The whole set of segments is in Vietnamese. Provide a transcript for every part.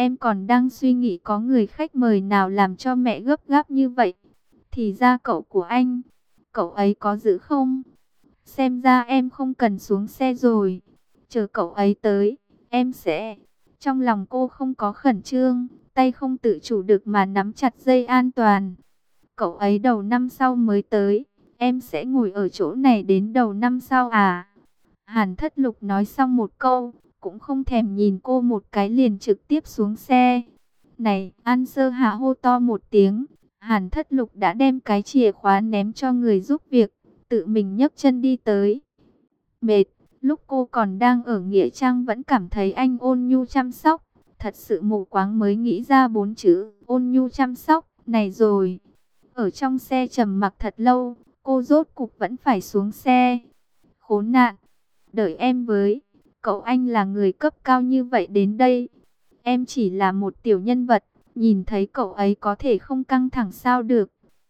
em còn đang suy nghĩ có người khách mời nào làm cho mẹ gấp gáp như vậy. Thì ra cậu của anh, cậu ấy có giữ không? Xem ra em không cần xuống xe rồi. Chờ cậu ấy tới, em sẽ... Trong lòng cô không có khẩn trương, tay không tự chủ được mà nắm chặt dây an toàn. Cậu ấy đầu năm sau mới tới, em sẽ ngồi ở chỗ này đến đầu năm sau à? Hàn Thất Lục nói xong một câu, cũng không thèm nhìn cô một cái liền trực tiếp xuống xe. Này, An Sơ Hạ hô to một tiếng, Hàn Thất Lục đã đem cái chìa khóa ném cho người giúp việc, tự mình nhấc chân đi tới. Mệt, lúc cô còn đang ở Nghĩa Trang vẫn cảm thấy anh ôn nhu chăm sóc, thật sự mù quáng mới nghĩ ra 4 chữ ôn nhu chăm sóc này rồi. Ở trong xe trầm mặc thật lâu, cô rốt cục vẫn phải xuống xe. Khốn nạn, đợi em với, cậu anh là người cấp cao như vậy đến đây. Em chỉ là một tiểu nhân vật, nhìn thấy cậu ấy có thể không căng thẳng sao được.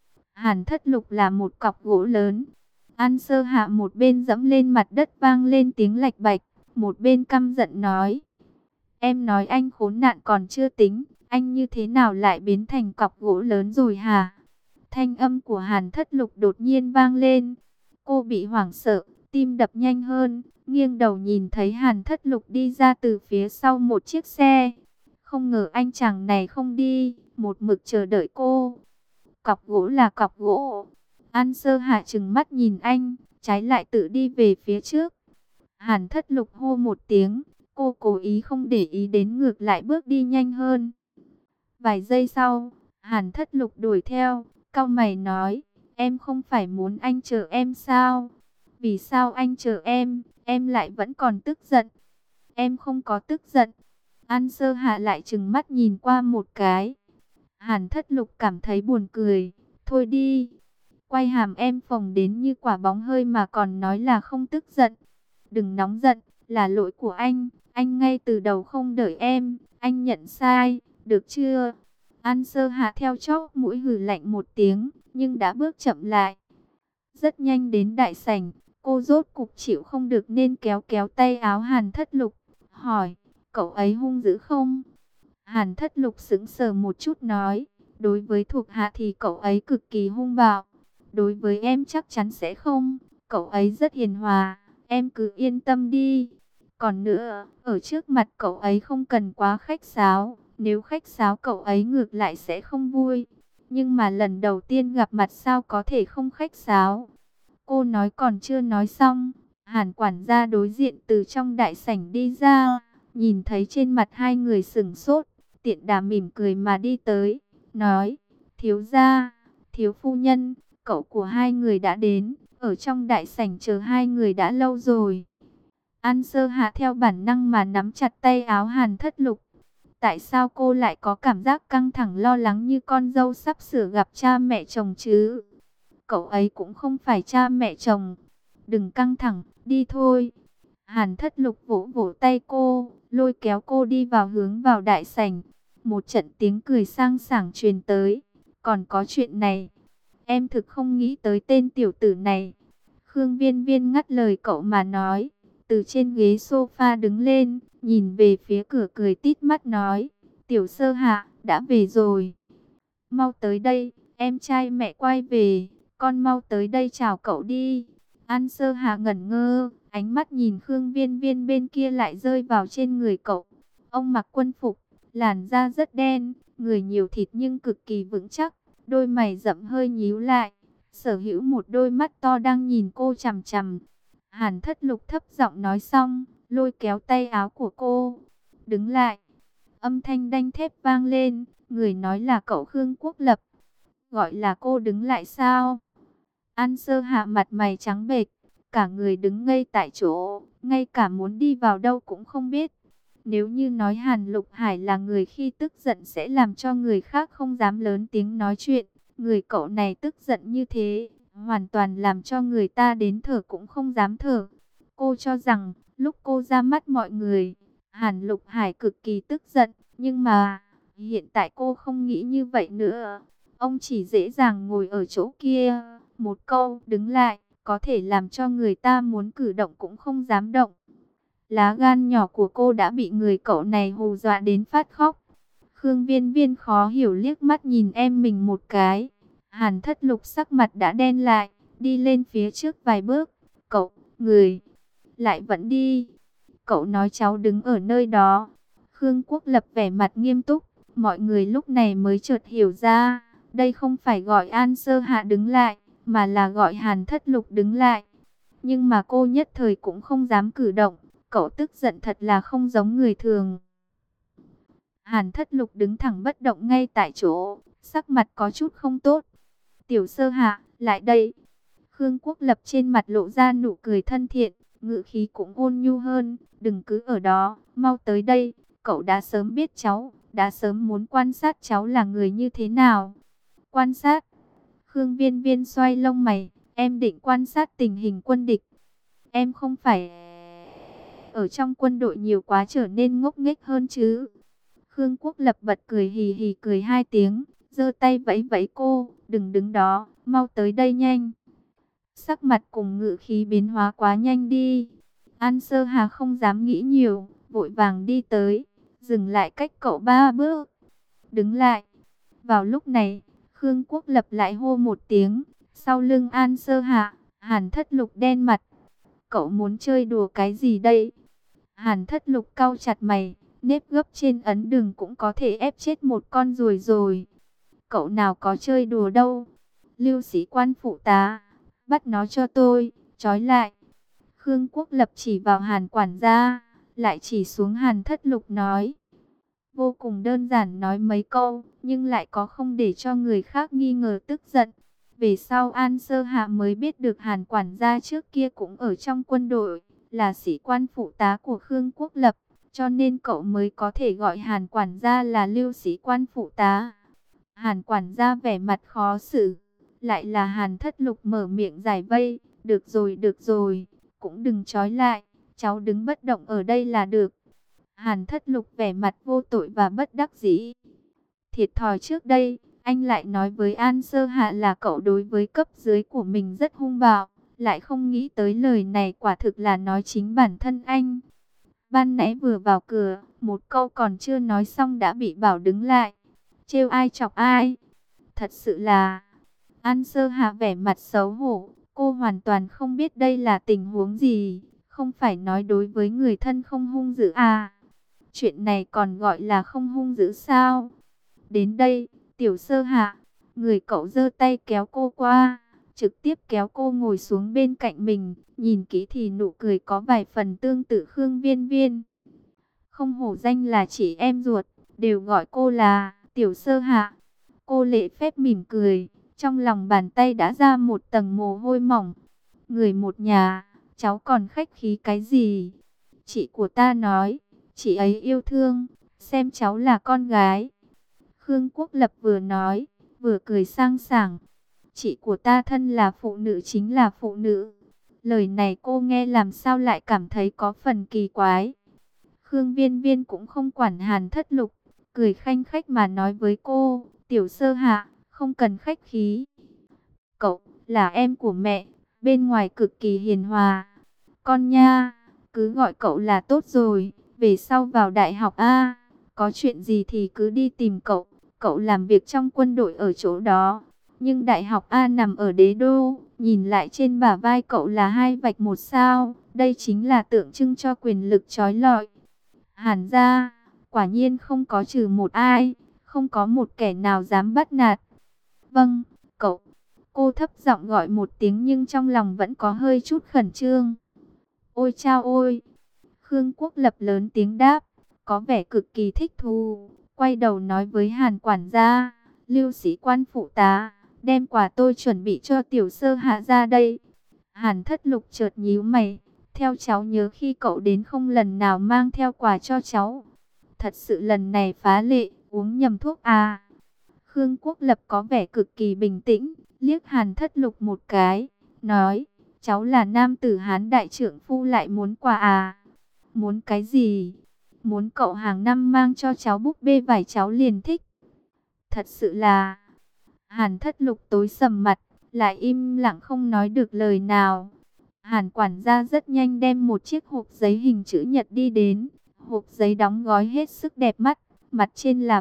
Hàn Thất Lục là một cọc gỗ lớn. An Sơ Hạ một bên dẫm lên mặt đất vang lên tiếng lạch bạch, một bên căm giận nói. Em nói anh khốn nạn còn chưa tính, anh như thế nào lại biến thành cọc gỗ lớn rồi hả? Thanh âm của Hàn Thất Lục đột nhiên vang lên. Cô bị hoảng sợ, tim đập nhanh hơn, nghiêng đầu nhìn thấy Hàn Thất Lục đi ra từ phía sau một chiếc xe. Không ngờ anh chàng này không đi, một mực chờ đợi cô. Cọc gỗ là cọc gỗ. An Sơ Hạ trừng mắt nhìn anh, trái lại tự đi về phía trước. Hàn Thất Lục hô một tiếng, cô cố ý không để ý đến ngược lại bước đi nhanh hơn. Vài giây sau, Hàn Thất Lục đuổi theo, cau mày nói, em không phải muốn anh chờ em sao? Vì sao anh chờ em lại vẫn còn tức giận? Em không có tức giận. An Sơ Hạ lại trừng mắt nhìn qua một cái. Hàn Thất Lục cảm thấy buồn cười, thôi đi. Quay hàm em phồng đến như quả bóng hơi mà còn nói là không tức giận. Đừng nóng giận, là lỗi của anh ngay từ đầu không đợi em, anh nhận sai, được chưa? An Sơ Hạ theo chóp mũi hừ lạnh một tiếng, nhưng đã bước chậm lại. Rất nhanh đến đại sảnh, cô rốt cục chịu không được nên kéo kéo tay áo Hàn Thất Lục, hỏi, cậu ấy hung dữ không? Hàn Thất Lục sững sờ một chút nói, đối với thuộc hạ thì cậu ấy cực kỳ hung bạo, đối với em chắc chắn sẽ không, cậu ấy rất hiền hòa, em cứ yên tâm đi. Còn nữa, ở trước mặt cậu ấy không cần quá khách sáo, nếu khách sáo cậu ấy ngược lại sẽ không vui. Nhưng mà lần đầu tiên gặp mặt sao có thể không khách sáo? Cô nói còn chưa nói xong, Hàn quản gia đối diện từ trong đại sảnh đi ra, nhìn thấy trên mặt hai người sững sốt, tiện đà mỉm cười mà đi tới, nói, thiếu gia, thiếu phu nhân, cậu của hai người đã đến, ở trong đại sảnh chờ hai người đã lâu rồi. An Sơ Hạ theo bản năng mà nắm chặt tay áo Hàn Thất Lục. Tại sao cô lại có cảm giác căng thẳng lo lắng như con dâu sắp sửa gặp cha mẹ chồng chứ? Cậu ấy cũng không phải cha mẹ chồng. Đừng căng thẳng, đi thôi. Hàn Thất Lục vỗ vỗ tay cô, lôi kéo cô đi vào hướng vào đại sảnh. Một trận tiếng cười sang sảng truyền tới. Còn có chuyện này, em thực không nghĩ tới tên tiểu tử này. Khương Viên Viên ngắt lời cậu mà nói. Từ trên ghế sofa đứng lên, nhìn về phía cửa cười tít mắt nói, Tiểu Sơ Hạ, đã về rồi. Mau tới đây, em trai mẹ quay về, con mau tới đây chào cậu đi. An Sơ Hạ ngẩn ngơ, ánh mắt nhìn Khương Viên Viên bên kia lại rơi vào trên người cậu. Ông mặc quân phục, làn da rất đen, người nhiều thịt nhưng cực kỳ vững chắc, đôi mày rậm hơi nhíu lại, sở hữu một đôi mắt to đang nhìn cô chằm chằm. Hàn Thất Lục thấp giọng nói xong, lôi kéo tay áo của cô. Đứng lại. Âm thanh đanh thép vang lên, người nói là cậu Khương Quốc Lập. Gọi là cô đứng lại sao? An Sơ Hạ mặt mày trắng bệch, cả người đứng ngây tại chỗ, ngay cả muốn đi vào đâu cũng không biết. Nếu như nói Hàn Lục Hải là người khi tức giận sẽ làm cho người khác không dám lớn tiếng nói chuyện, người cậu này tức giận như thế, hoàn toàn làm cho người ta đến thở cũng không dám thở. Cô cho rằng, lúc cô ra mắt mọi người, Hàn Lục Hải cực kỳ tức giận, nhưng mà, hiện tại cô không nghĩ như vậy nữa. Ông chỉ dễ dàng ngồi ở chỗ kia, một câu đứng lại, có thể làm cho người ta muốn cử động cũng không dám động. Lá gan nhỏ của cô đã bị người cậu này hù dọa đến phát khóc. Khương Viên Viên khó hiểu liếc mắt nhìn em mình một cái. Hàn Thất Lục sắc mặt đã đen lại, đi lên phía trước vài bước. Cậu, người, lại vẫn đi. Cậu nói cháu đứng ở nơi đó. Khương Quốc Lập vẻ mặt nghiêm túc. Mọi người lúc này mới chợt hiểu ra. Đây không phải gọi An Sơ Hạ đứng lại, mà là gọi Hàn Thất Lục đứng lại. Nhưng mà cô nhất thời cũng không dám cử động. Cậu tức giận thật là không giống người thường. Hàn Thất Lục đứng thẳng bất động ngay tại chỗ, sắc mặt có chút không tốt. Tiểu Sơ Hạ, lại đây. Khương Quốc Lập trên mặt lộ ra nụ cười thân thiện, ngữ khí cũng ôn nhu hơn. Đừng cứ ở đó, mau tới đây. Cậu đã sớm biết cháu, đã sớm muốn quan sát cháu là người như thế nào. Quan sát? Khương Viên Viên xoay lông mày, em định quan sát tình hình quân địch. Em không phải ở trong quân đội nhiều quá trở nên ngốc nghếch hơn chứ. Khương Quốc Lập bật cười hì hì cười hai tiếng, giơ tay vẫy vẫy cô, đừng đứng đó, mau tới đây nhanh. Sắc mặt cùng ngữ khí biến hóa quá nhanh đi. An Sơ Hà không dám nghĩ nhiều, vội vàng đi tới, dừng lại cách cậu 3 bước. Đứng lại. Vào lúc này, Khương Quốc Lập lại hô một tiếng, sau lưng An Sơ Hà, Hàn Thất Lục đen mặt. Cậu muốn chơi đùa cái gì đây? Hàn Thất Lục cau chặt mày, nếp gấp trên ấn đường cũng có thể ép chết một con ruồi rồi. Cậu nào có chơi đùa đâu. Lưu sĩ quan phụ tá, bắt nó cho tôi, trói lại. Khương Quốc Lập chỉ vào Hàn quản gia, lại chỉ xuống Hàn Thất Lục nói. Vô cùng đơn giản nói mấy câu, nhưng lại có không để cho người khác nghi ngờ tức giận. Về sau An Sơ Hạ mới biết được Hàn quản gia trước kia cũng ở trong quân đội, là sĩ quan phụ tá của Khương Quốc Lập, cho nên cậu mới có thể gọi Hàn quản gia là Lưu sĩ quan phụ tá. Hàn quản gia vẻ mặt khó xử, lại là Hàn Thất Lục mở miệng giải vây, được rồi, cũng đừng trói lại, cháu đứng bất động ở đây là được. Hàn Thất Lục vẻ mặt vô tội và bất đắc dĩ. Thiệt thòi trước đây, anh lại nói với An Sơ Hạ là cậu đối với cấp dưới của mình rất hung bạo, lại không nghĩ tới lời này quả thực là nói chính bản thân anh. Ban nãy vừa vào cửa, một câu còn chưa nói xong đã bị bảo đứng lại. Trêu ai chọc ai? Thật sự là... An Sơ Hạ vẻ mặt xấu hổ, cô hoàn toàn không biết đây là tình huống gì, không phải nói đối với người thân không hung dữ à? Chuyện này còn gọi là không hung dữ sao? Đến đây, Tiểu Sơ Hạ, người cậu giơ tay kéo cô qua, trực tiếp kéo cô ngồi xuống bên cạnh mình, nhìn kỹ thì nụ cười có vài phần tương tự Khương Viên Viên. Không hổ danh là chị em ruột, đều gọi cô là Tiểu Sơ Hạ. Cô lễ phép mỉm cười, trong lòng bàn tay đã ra một tầng mồ hôi mỏng. Người một nhà, cháu còn khách khí cái gì? Chị của ta nói, chị ấy yêu thương, xem cháu là con gái. Khương Quốc Lập vừa nói, vừa cười sang sảng. Chị của ta thân là phụ nữ chính là phụ nữ. Lời này cô nghe làm sao lại cảm thấy có phần kỳ quái. Khương Viên Viên cũng không quản Hàn Thất Lục, cười khanh khách mà nói với cô, Tiểu Sơ Hạ, không cần khách khí. Cậu là em của mẹ, bên ngoài cực kỳ hiền hòa. Con nha, cứ gọi cậu là tốt rồi, về sau vào đại học A, có chuyện gì thì cứ đi tìm cậu. Cậu làm việc trong quân đội ở chỗ đó, nhưng đại học A nằm ở Đế Đô, nhìn lại trên bả vai cậu là 2 vạch 1 sao, đây chính là tượng trưng cho quyền lực trói lọi. Hàn gia, quả nhiên không có trừ một ai, không có một kẻ nào dám bắt nạt. Vâng, cậu. Cô thấp giọng gọi một tiếng nhưng trong lòng vẫn có hơi chút khẩn trương. Ôi chao ôi! Khương Quốc Lập lớn tiếng đáp, có vẻ cực kỳ thích thú. Quay đầu nói với Hàn quản gia, Lưu sĩ quan phụ tá, đem quà tôi chuẩn bị cho Tiểu Sơ Hạ ra đây. Hàn Thất Lục chợt nhíu mày, theo cháu nhớ khi cậu đến không lần nào mang theo quà cho cháu. Thật sự lần này phá lệ, uống nhầm thuốc à? Khương Quốc Lập có vẻ cực kỳ bình tĩnh, liếc Hàn Thất Lục một cái, nói, cháu là nam tử Hán đại trượng phu lại muốn quà à? Muốn cái gì? Muốn cậu hàng năm mang cho cháu búp bê vải cháu liền thích. Thật sự là... Hàn Thất Lục tối sầm mặt, lại im lặng không nói được lời nào. Hàn quản gia rất nhanh đem một chiếc hộp giấy hình chữ nhật đi đến. Hộp giấy đóng gói hết sức đẹp mắt, mặt trên là bộ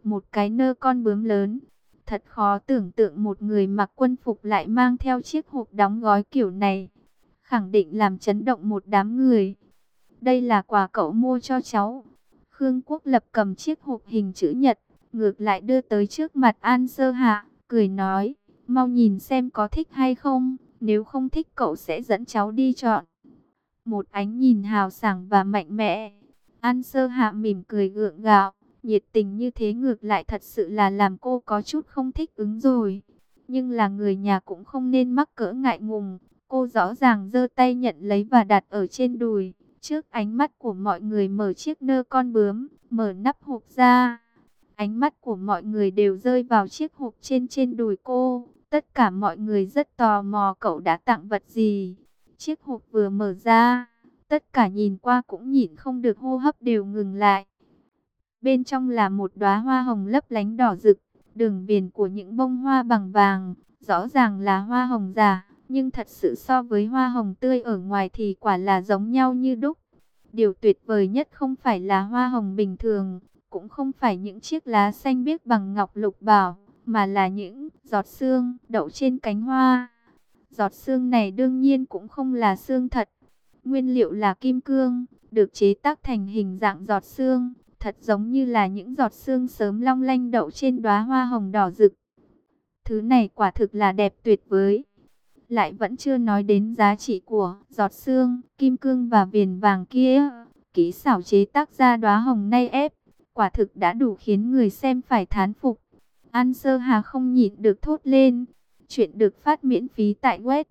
một cái nơ con bướm lớn. Thật khó tưởng tượng một người mặc quân phục lại mang theo chiếc hộp đóng gói kiểu này. Khẳng định làm chấn động một đám người. Đây là quà cậu mua cho cháu. Khương Quốc Lập cầm chiếc hộp hình chữ nhật, ngược lại đưa tới trước mặt An Sơ Hạ, cười nói, mau nhìn xem có thích hay không, nếu không thích cậu sẽ dẫn cháu đi chọn. Một ánh nhìn hào sảng và mạnh mẽ. An Sơ Hạ mỉm cười gượng gạo, nhiệt tình như thế ngược lại thật sự là làm cô có chút không thích ứng rồi. Nhưng là người nhà cũng không nên mắc cỡ ngại ngùng. Cô rõ ràng giơ tay nhận lấy và đặt ở trên đùi. Trước ánh mắt của mọi người mở chiếc nơ con bướm, mở nắp hộp ra. Ánh mắt của mọi người đều rơi vào chiếc hộp trên đùi cô. Tất cả mọi người rất tò mò cậu đã tặng vật gì. Chiếc hộp vừa mở ra, tất cả nhìn qua cũng nhìn không được, hô hấp đều ngừng lại. Bên trong là một đóa hoa hồng lấp lánh đỏ rực, đường viền của những bông hoa bằng vàng, rõ ràng là hoa hồng giả, nhưng thật sự so với hoa hồng tươi ở ngoài thì quả là giống nhau như đúc. Điều tuyệt vời nhất không phải là hoa hồng bình thường, cũng không phải những chiếc lá xanh biếc bằng ngọc lục bảo, mà là những giọt sương đậu trên cánh hoa. Giọt sương này đương nhiên cũng không là sương thật. Nguyên liệu là kim cương, được chế tác thành hình dạng giọt sương, thật giống như là những giọt sương sớm long lanh đậu trên đóa hoa hồng đỏ rực. Thứ này quả thực là đẹp tuyệt vời. Lại vẫn chưa nói đến giá trị của giọt sương, kim cương và viền vàng kia. Kỹ xảo chế tác ra đóa hồng nay ép, quả thực đã đủ khiến người xem phải thán phục. An Sơ Hà không nhịn được thốt lên. Chuyện được phát miễn phí tại web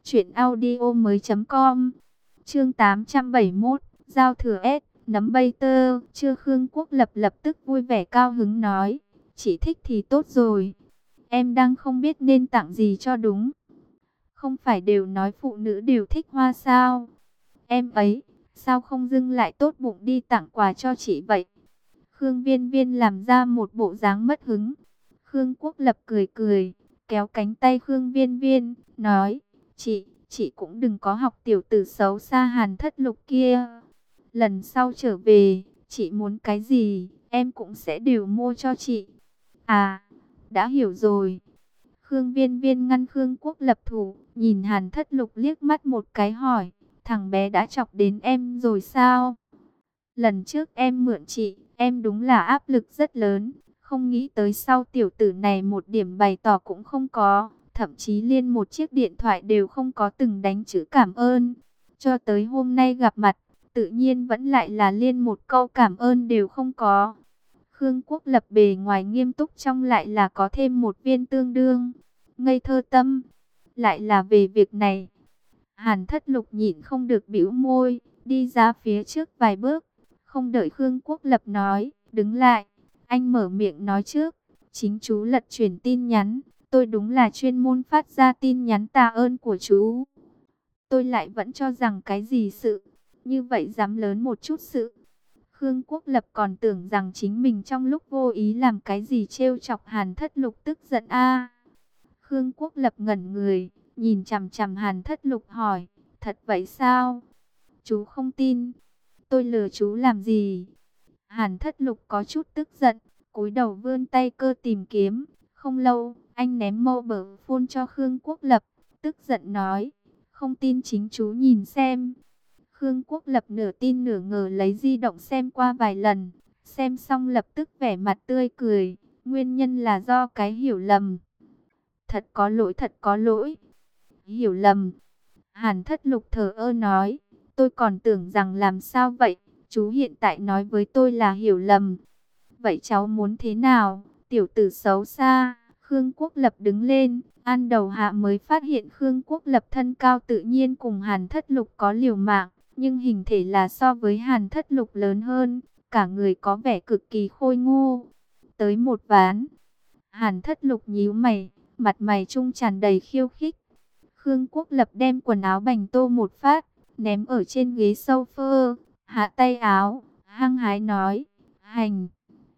truyệnaudiomoi.com. Chương 871, giao thừa S, nấm bay tơ. Chưa, Khương Quốc Lập lập tức vui vẻ cao hứng nói, chỉ thích thì tốt rồi. Em đang không biết nên tặng gì cho đúng. Không phải đều nói phụ nữ đều thích hoa sao? Em ấy, sao không dưng lại tốt bụng đi tặng quà cho chị vậy? Khương Viên Viên làm ra một bộ dáng mất hứng. Khương Quốc Lập cười cười, kéo cánh tay Khương Viên Viên, nói, chị cũng đừng có học tiểu tử xấu xa Hàn Thất Lục kia. Lần sau trở về, chị muốn cái gì, em cũng sẽ đều mua cho chị. À, đã hiểu rồi. Khương Viên Viên ngăn Khương Quốc Lập thủ, nhìn Hàn Thất Lục liếc mắt một cái hỏi, thằng bé đã chọc đến em rồi sao? Lần trước em mượn chị, em đúng là áp lực rất lớn. Không nghĩ tới sau tiểu tử này một điểm bày tỏ cũng không có. Thậm chí liên một chiếc điện thoại đều không có từng đánh chữ cảm ơn. Cho tới hôm nay gặp mặt, tự nhiên vẫn lại là liên một câu cảm ơn đều không có. Khương Quốc Lập bề ngoài nghiêm túc, trong lại là có thêm một viên tương đương ngây thơ tâm. Lại là về việc này. Hàn Thất Lục nhịn không được bĩu môi, đi ra phía trước vài bước. Không đợi Khương Quốc Lập nói, đứng lại. Anh mở miệng nói trước, chính chú lật chuyển tin nhắn. Tôi đúng là chuyên môn phát ra tin nhắn tạ ơn của chú. Tôi lại vẫn cho rằng cái gì sự, như vậy dám lớn một chút sự. Khương Quốc Lập còn tưởng rằng chính mình trong lúc vô ý làm cái gì trêu chọc Hàn Thất Lục tức giận a. Khương Quốc Lập ngẩn người, nhìn chằm chằm Hàn Thất Lục hỏi, thật vậy sao? Chú không tin, tôi lừa chú làm gì? Hàn Thất Lục có chút tức giận, cúi đầu vươn tay cơ tìm kiếm. Không lâu, anh ném mobile phone cho Khương Quốc Lập, tức giận nói, không tin chính chú nhìn xem. Khương Quốc Lập nửa tin nửa ngờ lấy di động xem qua vài lần, xem xong lập tức vẻ mặt tươi cười, nguyên nhân là do cái hiểu lầm. Thật có lỗi, thật có lỗi. Hiểu lầm. Hàn Thất Lục thờ ơ nói, tôi còn tưởng rằng làm sao vậy, chú hiện tại nói với tôi là hiểu lầm. Vậy cháu muốn thế nào, tiểu tử xấu xa? Khương Quốc Lập đứng lên, An Đầu Hạ mới phát hiện Khương Quốc Lập thân cao tự nhiên cùng Hàn Thất Lục có liều mạng, nhưng hình thể là so với Hàn Thất Lục lớn hơn, cả người có vẻ cực kỳ khôi ngô. Tới một ván. Hàn Thất Lục nhíu mày, mặt mày trung tràn đầy khiêu khích. Khương Quốc Lập đem quần áo bành tô một phát, ném ở trên ghế sofa, hạ tay áo, hăng hái nói, hành.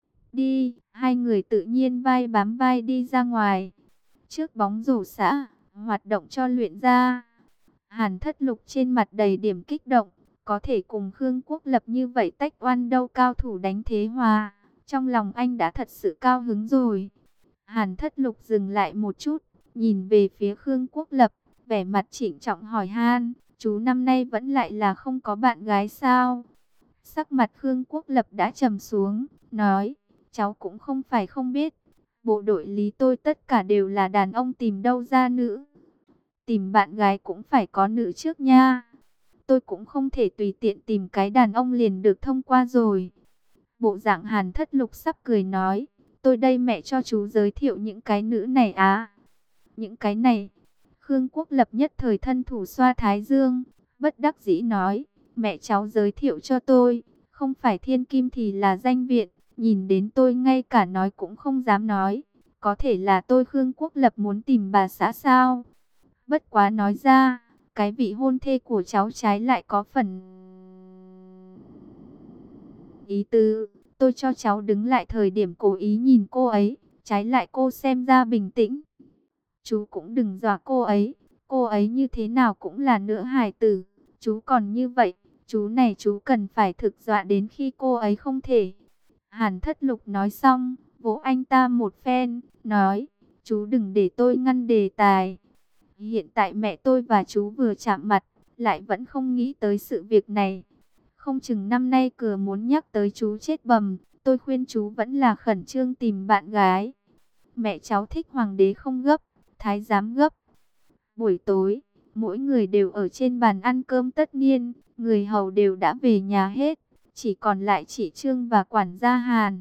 Đi, hai người tự nhiên vai bám vai đi ra ngoài. Trước bóng rổ xã, hoạt động cho luyện ra. Hàn Thất Lục trên mặt đầy điểm kích động, có thể cùng Khương Quốc Lập như vậy tách oan đâu cao thủ đánh thế hòa. Trong lòng anh đã thật sự cao hứng rồi. Hàn Thất Lục dừng lại một chút, nhìn về phía Khương Quốc Lập, vẻ mặt trịnh trọng hỏi han, chú năm nay vẫn lại là không có bạn gái sao? Sắc mặt Khương Quốc Lập đã trầm xuống, nói, cháu cũng không phải không biết. Bộ đội lý tôi tất cả đều là đàn ông, tìm đâu ra nữ. Tìm bạn gái cũng phải có nữ trước nha. Tôi cũng không thể tùy tiện tìm cái đàn ông liền được thông qua rồi. Bộ dạng Hàn Thất Lục sắp cười nói, tôi đây mẹ cho chú giới thiệu những cái nữ này á. Những cái này, Khương Quốc Lập nhất thời thân thủ xoa thái dương, bất đắc dĩ nói, mẹ cháu giới thiệu cho tôi, không phải thiên kim thì là danh viện, nhìn đến tôi ngay cả nói cũng không dám nói. Có thể là tôi Khương Quốc Lập muốn tìm bà xã sao? Bất quá nói ra, cái vị hôn thê của cháu trái lại có phần ý tứ. Tôi cho cháu đứng lại thời điểm cố ý nhìn cô ấy, trái lại cô xem ra bình tĩnh. Chú cũng đừng dọa cô ấy như thế nào cũng là nữ hài tử. Chú còn như vậy, chú này chú cần phải thực dọa đến khi cô ấy không thể. Hàn Thất Lục nói xong, vỗ anh ta một phen, nói, chú đừng để tôi ngăn đề tài. Hiện tại mẹ tôi và chú vừa chạm mặt, lại vẫn không nghĩ tới sự việc này. Không chừng năm nay cửa muốn nhắc tới chú chết bầm, tôi khuyên chú vẫn là khẩn trương tìm bạn gái. Mẹ cháu thích hoàng đế không gấp, thái giám gấp. Buổi tối, mỗi người đều ở trên bàn ăn cơm tất niên, người hầu đều đã về nhà hết, chỉ còn lại chị Trương và quản gia Hàn.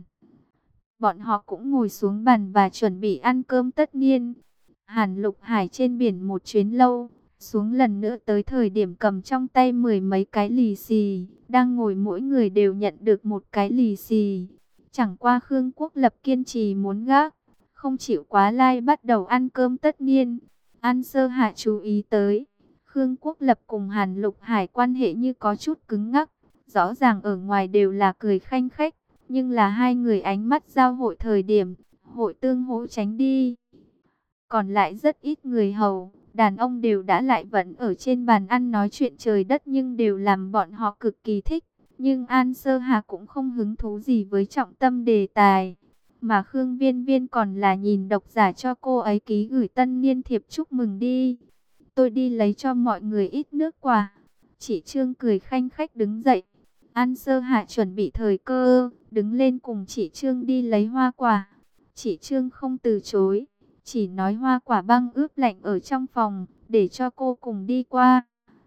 Bọn họ cũng ngồi xuống bàn và chuẩn bị ăn cơm tất niên. Hàn Lục Hải trên biển một chuyến lâu, xuống lần nữa tới thời điểm cầm trong tay mười mấy cái lì xì, đang ngồi mỗi người đều nhận được một cái lì xì. Chẳng qua Khương Quốc Lập kiên trì muốn gác, không chịu quá lai bắt đầu ăn cơm tất niên. An Sơ Hạ chú ý tới, Khương Quốc Lập cùng Hàn Lục Hải quan hệ như có chút cứng ngắc, rõ ràng ở ngoài đều là cười khanh khách, nhưng là hai người ánh mắt giao hội thời điểm, hội tương hỗ tránh đi. Còn lại rất ít người hầu, đàn ông đều đã lại vẫn ở trên bàn ăn nói chuyện trời đất nhưng đều làm bọn họ cực kỳ thích. Nhưng An Sơ Hà cũng không hứng thú gì với trọng tâm đề tài. Mà Khương Viên Viên còn là nhìn độc giả cho cô ấy ký gửi tân niên thiệp chúc mừng đi. Tôi đi lấy cho mọi người ít nước quả. Chị Trương cười khanh khách đứng dậy. An Sơ Hạ chuẩn bị thời cơ, đứng lên cùng chị Trương đi lấy hoa quả. Chị Trương không từ chối, chỉ nói hoa quả băng ướp lạnh ở trong phòng, để cho cô cùng đi qua.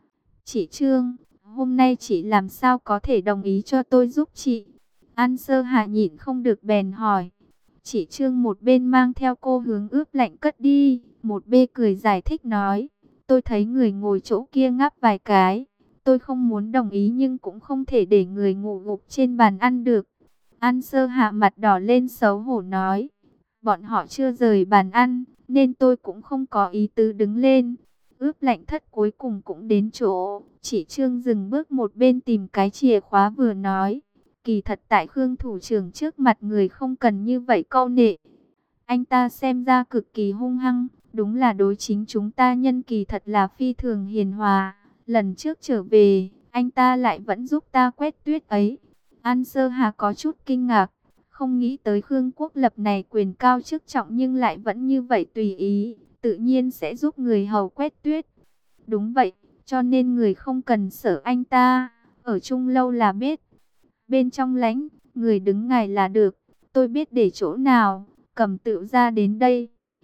Chị Trương, hôm nay chị làm sao có thể đồng ý cho tôi giúp chị? An Sơ Hạ nhịn không được bèn hỏi. Chị Trương một bên mang theo cô hướng ướp lạnh cất đi, một bên cười giải thích nói. Tôi thấy người ngồi chỗ kia ngáp vài cái. Tôi không muốn đồng ý nhưng cũng không thể để người ngủ gục trên bàn ăn được. An Sơ Hạ mặt đỏ lên xấu hổ nói. Bọn họ chưa rời bàn ăn, nên tôi cũng không có ý tứ đứng lên. Ướp lạnh thất cuối cùng cũng đến chỗ. Chỉ Trương dừng bước một bên tìm cái chìa khóa vừa nói. Kỳ thật tại Khương thủ trưởng trước mặt người không cần như vậy câu nệ. Anh ta xem ra cực kỳ hung hăng. Đúng là đối chính chúng ta nhân kỳ thật là phi thường hiền hòa. Lần trước trở về, anh ta lại vẫn giúp ta quét tuyết ấy. An Sơ Hà có chút kinh ngạc. Không nghĩ tới Khương Quốc Lập này quyền cao chức trọng nhưng lại vẫn như vậy tùy ý. Tự nhiên sẽ giúp người hầu quét tuyết. Đúng vậy, cho nên người không cần sợ anh ta. Ở chung lâu là biết. Bên trong lánh, người đứng ngài là được. Tôi biết để chỗ nào, cầm tựu ra đến đây.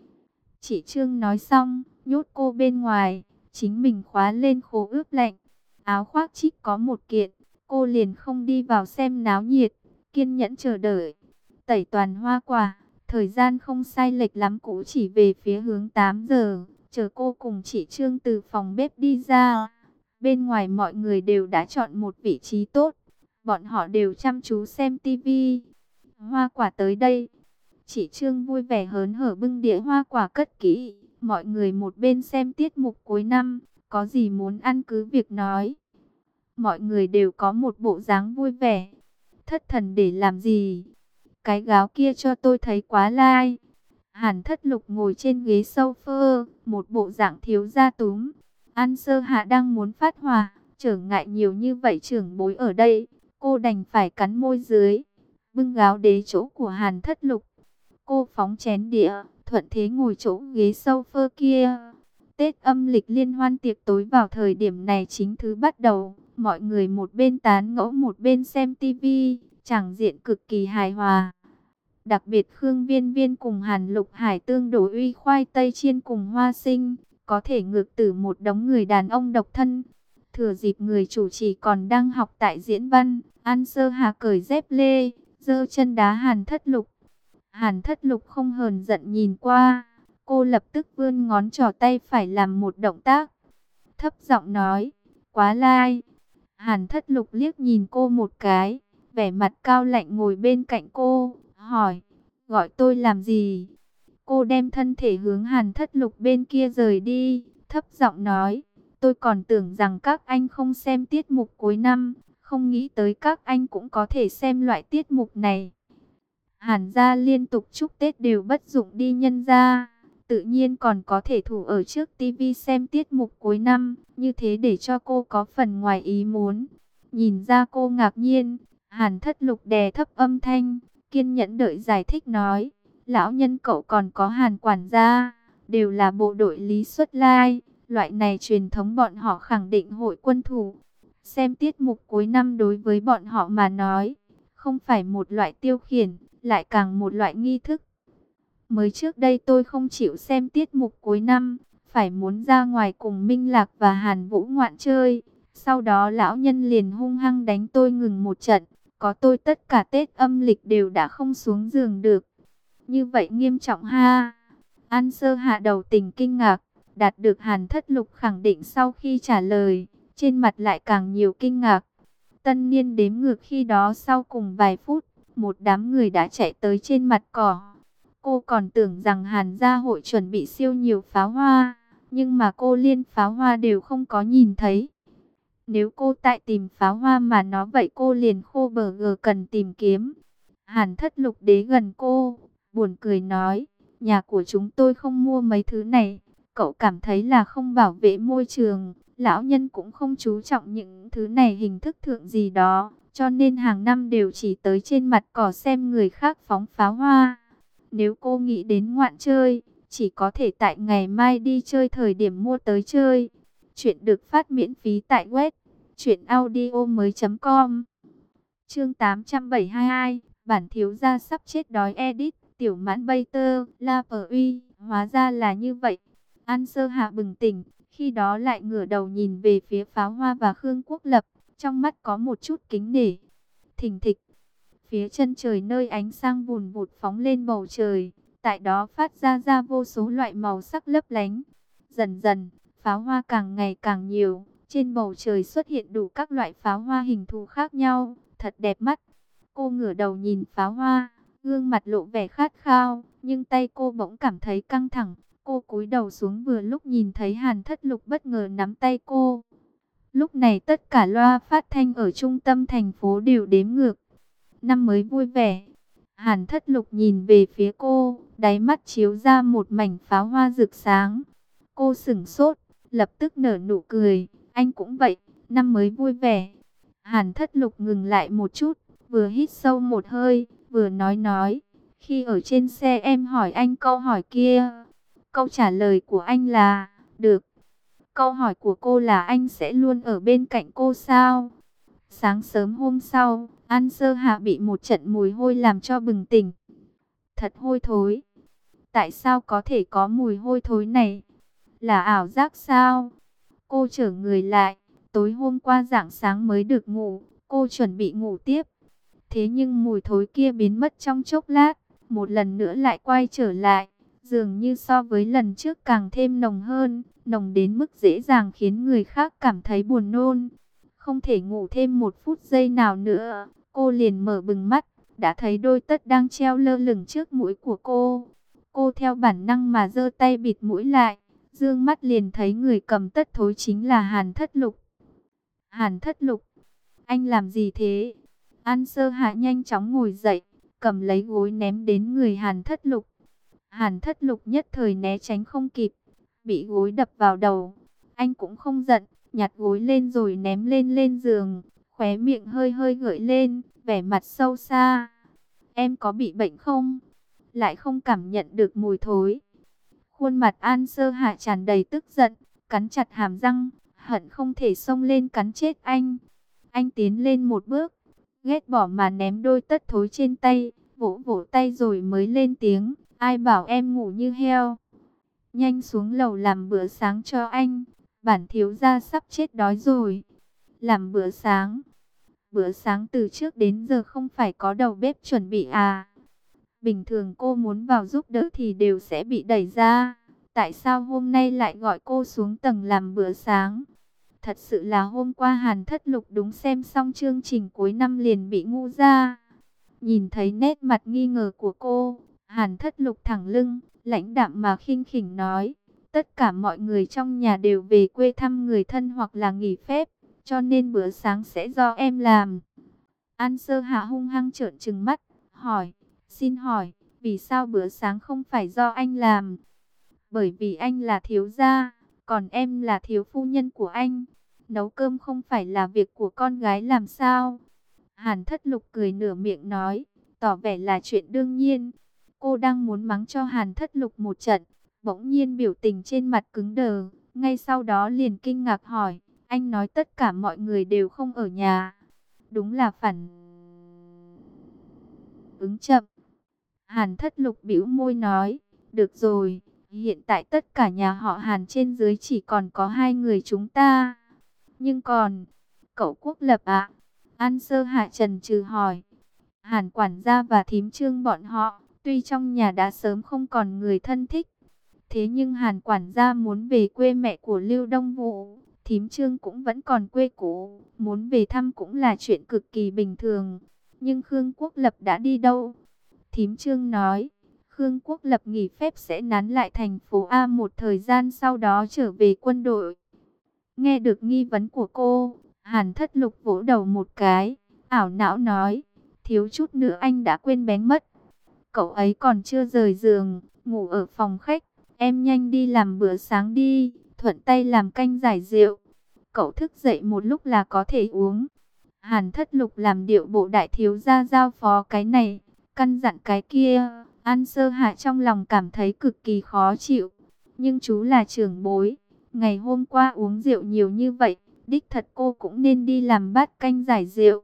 Chị Trương nói xong, nhốt cô bên ngoài. Chính mình khóa lên khố ướp lạnh. Áo khoác chích có một kiện. Cô liền không đi vào xem náo nhiệt. Kiên nhẫn chờ đợi. Tẩy toàn hoa quả. Thời gian không sai lệch lắm cũng chỉ về phía hướng 8 giờ. Chờ cô cùng chị Trương từ phòng bếp đi ra. Bên ngoài mọi người đều đã chọn một vị trí tốt. Bọn họ đều chăm chú xem tivi. Hoa quả tới đây. Chị Trương vui vẻ hớn hở bưng đĩa hoa quả cất kỹ. Mọi người một bên xem tiết mục cuối năm. Có gì muốn ăn cứ việc nói. Mọi người đều có một bộ dáng vui vẻ. Thất thần để làm gì? Cái gáo kia cho tôi thấy quá lai. Hàn Thất Lục ngồi trên ghế sofa, một bộ dạng thiếu gia túm. An Sơ Hạ đang muốn phát hỏa, trở ngại nhiều như vậy trưởng bối ở đây. Cô đành phải cắn môi dưới. bưng gáo đế chỗ của Hàn Thất Lục. Cô phóng chén đĩa, thuận thế ngồi chỗ ghế sofa kia. Tết âm lịch liên hoan tiệc tối vào thời điểm này chính thức bắt đầu. Mọi người một bên tán gẫu một bên xem tivi, tràng diện cực kỳ hài hòa. Đặc biệt Khương Viên Viên cùng Hàn Lục Hải tương đổ uy khoai tây chiên cùng hoa sinh, có thể ngược tử một đống người đàn ông độc thân. Thừa dịp người chủ trì còn đang học tại diễn văn, An Sơ Hà cởi dép lê, giơ chân đá Hàn Thất Lục. Hàn Thất Lục không hờn giận nhìn qua, cô lập tức vươn ngón trỏ tay phải làm một động tác. Thấp giọng nói, quá lai. Hàn Thất Lục liếc nhìn cô một cái, vẻ mặt cao lạnh ngồi bên cạnh cô, hỏi, gọi tôi làm gì? Cô đem thân thể hướng Hàn Thất Lục bên kia rời đi, thấp giọng nói, tôi còn tưởng rằng các anh không xem tiết mục cuối năm, không nghĩ tới các anh cũng có thể xem loại tiết mục này. Hàn gia liên tục chúc Tết đều bất dụng đi nhân gia, tự nhiên còn có thể thủ ở trước tivi xem tiết mục cuối năm, như thế để cho cô có phần ngoài ý muốn. Nhìn ra cô ngạc nhiên, Hàn Thất Lục đè thấp âm thanh, kiên nhẫn đợi giải thích nói, lão nhân cậu còn có Hàn quản gia, đều là bộ đội lý xuất lai, loại này truyền thống bọn họ khẳng định hội quân thủ. Xem tiết mục cuối năm đối với bọn họ mà nói, không phải một loại tiêu khiển, lại càng một loại nghi thức. Mới trước đây tôi không chịu xem tiết mục cuối năm, phải muốn ra ngoài cùng Minh Lạc và Hàn Vũ ngoạn chơi. Sau đó lão nhân liền hung hăng đánh tôi ngừng một trận, có tôi tất cả Tết âm lịch đều đã không xuống giường được. Như vậy nghiêm trọng ha. An Sơ hạ đầu tình kinh ngạc, đạt được Hàn Thất Lục khẳng định sau khi trả lời, trên mặt lại càng nhiều kinh ngạc. Tân niên đếm ngược khi đó sau cùng vài phút, một đám người đã chạy tới trên mặt cỏ. Cô còn tưởng rằng Hàn gia hội chuẩn bị siêu nhiều pháo hoa, nhưng mà cô liên pháo hoa đều không có nhìn thấy. Nếu cô tại tìm pháo hoa mà nó vậy cô liền khô bờ gờ cần tìm kiếm. Hàn Thất Lục đế gần cô, buồn cười nói, nhà của chúng tôi không mua mấy thứ này, cậu cảm thấy là không bảo vệ môi trường, lão nhân cũng không chú trọng những thứ này hình thức thượng gì đó, cho nên hàng năm đều chỉ tới trên mặt cỏ xem người khác phóng pháo hoa. Nếu cô nghĩ đến ngoạn chơi, chỉ có thể tại ngày mai đi chơi thời điểm mua tới chơi. Chuyện được phát miễn phí tại web truyệnaudiomoi.com. Chương 872, bản thiếu gia sắp chết đói edit, tiểu mãn bay tơ, la phở uy, hóa ra là như vậy. An Sơ Hạ bừng tỉnh, khi đó lại ngửa đầu nhìn về phía pháo hoa và Khương Quốc Lập, trong mắt có một chút kính nể. Thình thịch, phía chân trời nơi ánh sáng vùn vụt phóng lên bầu trời, tại đó phát ra vô số loại màu sắc lấp lánh. Dần dần, pháo hoa càng ngày càng nhiều, trên bầu trời xuất hiện đủ các loại pháo hoa hình thù khác nhau, thật đẹp mắt. Cô ngửa đầu nhìn pháo hoa, gương mặt lộ vẻ khát khao, nhưng tay cô bỗng cảm thấy căng thẳng. Cô cúi đầu xuống vừa lúc nhìn thấy Hàn Thất Lục bất ngờ nắm tay cô. Lúc này tất cả loa phát thanh ở trung tâm thành phố đều đếm ngược. Năm mới vui vẻ. Hàn Thất Lục nhìn về phía cô, đáy mắt chiếu ra một mảnh pháo hoa rực sáng. Cô sửng sốt, lập tức nở nụ cười. Anh cũng vậy, năm mới vui vẻ. Hàn Thất Lục ngừng lại một chút, vừa hít sâu một hơi, vừa nói. Khi ở trên xe em hỏi anh câu hỏi kia. Câu trả lời của anh là, được. Câu hỏi của cô là anh sẽ luôn ở bên cạnh cô sao? Sáng sớm hôm sau, An Sơ Hạ bị một trận mùi hôi làm cho bừng tỉnh. Thật hôi thối. Tại sao có thể có mùi hôi thối này? Là ảo giác sao? Cô trở người lại. Tối hôm qua rạng sáng mới được ngủ. Cô chuẩn bị ngủ tiếp. Thế nhưng mùi thối kia biến mất trong chốc lát. Một lần nữa lại quay trở lại. Dường như so với lần trước càng thêm nồng hơn. Nồng đến mức dễ dàng khiến người khác cảm thấy buồn nôn. Không thể ngủ thêm một phút giây nào nữa, cô liền mở bừng mắt, đã thấy đôi tất đang treo lơ lửng trước mũi của cô. Cô theo bản năng mà giơ tay bịt mũi lại, dương mắt liền thấy người cầm tất thối chính là Hàn Thất Lục. Hàn Thất Lục, anh làm gì thế? An Sơ Hạ nhanh chóng ngồi dậy, cầm lấy gối ném đến người Hàn Thất Lục. Hàn Thất Lục nhất thời né tránh không kịp, bị gối đập vào đầu. Anh cũng không giận, nhặt gối lên rồi ném lên giường, khóe miệng hơi hơi gợi lên, vẻ mặt sâu xa. em có bị bệnh không? Lại không cảm nhận được mùi thối. Khuôn mặt An Sơ Hạ tràn đầy tức giận, cắn chặt hàm răng, hận không thể xông lên cắn chết anh. Anh tiến lên một bước, ghét bỏ mà ném đôi tất thối trên tay, vỗ vỗ tay rồi mới lên tiếng, ai bảo em ngủ như heo. Nhanh xuống lầu làm bữa sáng cho anh, bản thiếu gia sắp chết đói rồi. Làm bữa sáng? Bữa sáng từ trước đến giờ không phải có đầu bếp chuẩn bị à? Bình thường cô muốn vào giúp đỡ thì đều sẽ bị đẩy ra. Tại sao hôm nay lại gọi cô xuống tầng làm bữa sáng? Thật sự là hôm qua Hàn Thất Lục đúng xem xong chương trình cuối năm liền bị ngu ra. Nhìn thấy nét mặt nghi ngờ của cô, Hàn Thất Lục thẳng lưng, lãnh đạm mà khinh khỉnh nói. Tất cả mọi người trong nhà đều về quê thăm người thân hoặc là nghỉ phép, cho nên bữa sáng sẽ do em làm. An Sơ Hạ hung hăng trợn trừng mắt, hỏi, xin hỏi, vì sao bữa sáng không phải do anh làm? Bởi vì anh là thiếu gia, còn em là thiếu phu nhân của anh. Nấu cơm không phải là việc của con gái làm sao? Hàn Thất Lục cười nửa miệng nói, tỏ vẻ là chuyện đương nhiên. Cô đang muốn mắng cho Hàn Thất Lục một trận, bỗng nhiên biểu tình trên mặt cứng đờ, ngay sau đó liền kinh ngạc hỏi, anh nói tất cả mọi người đều không ở nhà. Đúng là phản ứng chậm. Hàn Thất Lục bĩu môi nói, được rồi, hiện tại tất cả nhà họ Hàn trên dưới chỉ còn có 2 người chúng ta. Nhưng còn, cậu Quốc Lập ạ? An Sơ Hạ trần trừ hỏi. Hàn quản gia và thím Trương bọn họ, tuy trong nhà đã sớm không còn người thân thích, thế nhưng Hàn quản gia muốn về quê mẹ của Lưu Đông Vũ, thím Trương cũng vẫn còn quê cũ, muốn về thăm cũng là chuyện cực kỳ bình thường. Nhưng Khương Quốc Lập đã đi đâu? Thím Trương nói, Khương Quốc Lập nghỉ phép sẽ nán lại thành phố A một thời gian, sau đó trở về quân đội. Nghe được nghi vấn của cô, Hàn Thất Lục vỗ đầu một cái, ảo não nói, thiếu chút nữa anh đã quên bén mất. Cậu ấy còn chưa rời giường, ngủ ở phòng khách, em nhanh đi làm bữa sáng đi, thuận tay làm canh giải rượu. Cậu thức dậy một lúc là có thể uống. Hàn Thất Lục làm điệu bộ đại thiếu gia giao phó cái này, căn dặn cái kia. An Sơ Hạ trong lòng cảm thấy cực kỳ khó chịu. Nhưng chú là trưởng bối, ngày hôm qua uống rượu nhiều như vậy, đích thật cô cũng nên đi làm bát canh giải rượu.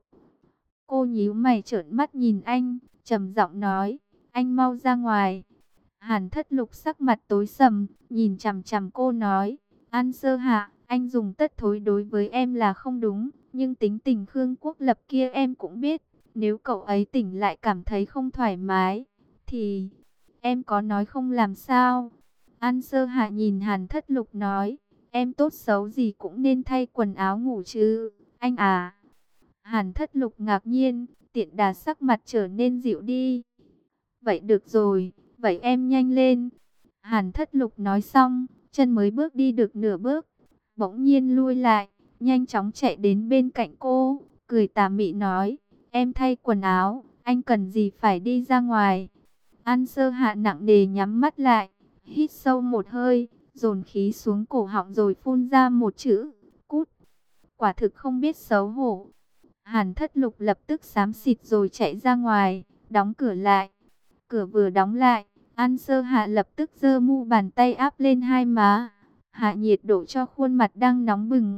Cô nhíu mày trợn mắt nhìn anh, trầm giọng nói, anh mau ra ngoài. Hàn Thất Lục sắc mặt tối sầm, nhìn chằm chằm cô nói, An Sơ Hạ, anh dùng tất thối đối với em là không đúng, nhưng tính tình Khương Quốc Lập kia em cũng biết, nếu cậu ấy tỉnh lại cảm thấy không thoải mái, thì em có nói không làm sao? An Sơ Hạ nhìn Hàn Thất Lục nói, em tốt xấu gì cũng nên thay quần áo ngủ chứ, anh à. Hàn Thất Lục ngạc nhiên, tiện đà sắc mặt trở nên dịu đi. Vậy được rồi, vậy em nhanh lên. Hàn Thất Lục nói xong, chân mới bước đi được nửa bước, bỗng nhiên lui lại, nhanh chóng chạy đến bên cạnh cô, cười tà mị nói, em thay quần áo, anh cần gì phải đi ra ngoài. An Sơ Hạ nặng nề nhắm mắt lại, hít sâu một hơi, dồn khí xuống cổ họng rồi phun ra một chữ, cút. Quả thực không biết xấu hổ. Hàn Thất Lục lập tức xám xịt rồi chạy ra ngoài, đóng cửa lại. Cửa vừa đóng lại, An Sơ Hạ lập tức giơ mu bàn tay áp lên hai má, hạ nhiệt độ cho khuôn mặt đang nóng bừng.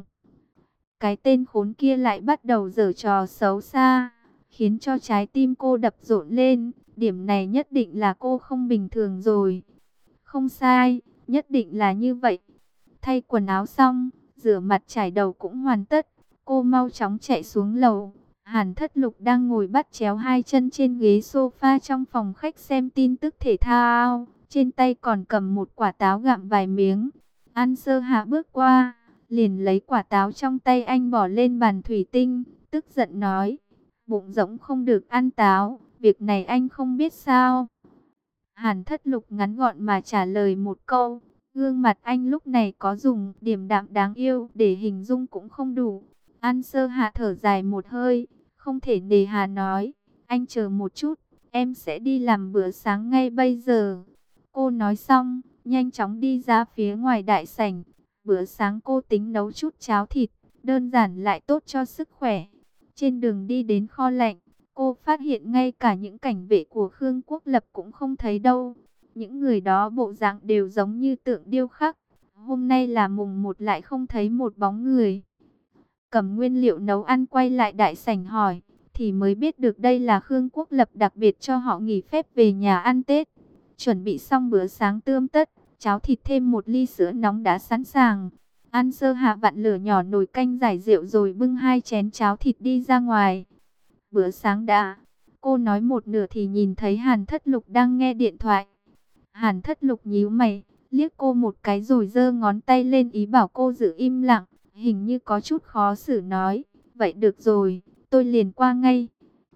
Cái tên khốn kia lại bắt đầu giở trò xấu xa, khiến cho trái tim cô đập rộn lên. Điểm này nhất định là cô không bình thường rồi. Không sai, nhất định là như vậy. Thay quần áo xong, rửa mặt chải đầu cũng hoàn tất. Cô mau chóng chạy xuống lầu. Hàn Thất Lục đang ngồi bắt chéo hai chân trên ghế sofa trong phòng khách xem tin tức thể thao. Trên tay còn cầm một quả táo gặm vài miếng. An Sơ Hạ bước qua, liền lấy quả táo trong tay anh bỏ lên bàn thủy tinh, tức giận nói, bụng rỗng không được ăn táo, việc này anh không biết sao? Hàn Thất Lục ngắn gọn mà trả lời một câu, gương mặt anh lúc này có dùng điềm đạm đáng yêu để hình dung cũng không đủ. An Sơ Hạ thở dài một hơi, không thể nề hà nói, anh chờ một chút, em sẽ đi làm bữa sáng ngay bây giờ. Cô nói xong, nhanh chóng đi ra phía ngoài đại sảnh. Bữa sáng cô tính nấu chút cháo thịt, đơn giản lại tốt cho sức khỏe. Trên đường đi đến kho lạnh, Cô phát hiện ngay cả những cảnh vệ của Khương Quốc Lập cũng không thấy đâu. Những người đó bộ dạng đều giống như tượng điêu khắc. Hôm nay là mùng 1 lại không thấy một bóng người. Cầm nguyên liệu nấu ăn quay lại đại sảnh hỏi, thì mới biết được đây là Khương Quốc Lập đặc biệt cho họ nghỉ phép về nhà ăn Tết. Chuẩn bị xong bữa sáng tươm tất, cháo thịt thêm một ly sữa nóng đã sẵn sàng. An Sơ Hạ vặn lửa nhỏ nồi canh giải rượu rồi bưng 2 chén cháo thịt đi ra ngoài. Bữa sáng đã. Cô nói một nửa thì nhìn thấy Hàn Thất Lục đang nghe điện thoại. Hàn Thất Lục nhíu mày, liếc cô một cái rồi giơ ngón tay lên ý bảo cô giữ im lặng. Hình như có chút khó xử nói, vậy được rồi, tôi liền qua ngay.